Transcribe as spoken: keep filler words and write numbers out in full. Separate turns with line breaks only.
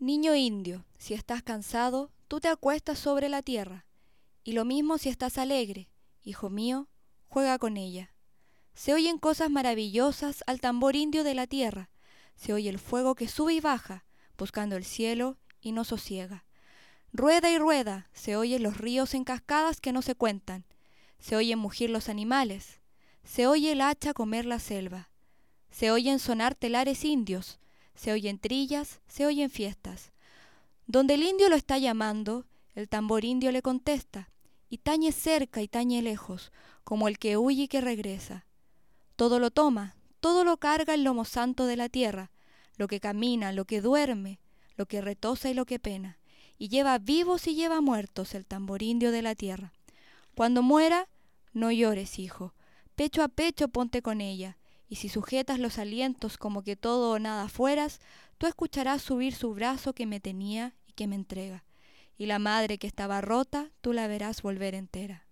Niño indio, si estás cansado, tú te acuestas sobre la tierra, y lo mismo si estás alegre, hijo mío, juega con ella. Se oyen cosas maravillosas al tambor indio de la tierra, se oye el fuego que sube y baja, buscando el cielo y no sosiega. Rueda y rueda, se oyen los ríos en cascadas que no se cuentan, se oyen mugir los animales, se oye el hacha comer la selva, se oyen sonar telares indios, se oyen trillas, se oyen fiestas. Donde el indio lo está llamando, el tambor indio le contesta, y tañe cerca y tañe lejos, como el que huye y que regresa. Todo lo toma, todo lo carga el lomo santo de la tierra, lo que camina, lo que duerme, lo que retosa y lo que pena, y lleva vivos y lleva muertos el tambor indio de la tierra. Cuando muera, no llores, hijo, pecho a pecho ponte con ella, y si sujetas los alientos como que todo o nada fueras, tú escucharás subir su brazo que me tenía y que me entrega, y la madre que estaba rota, tú la verás volver entera.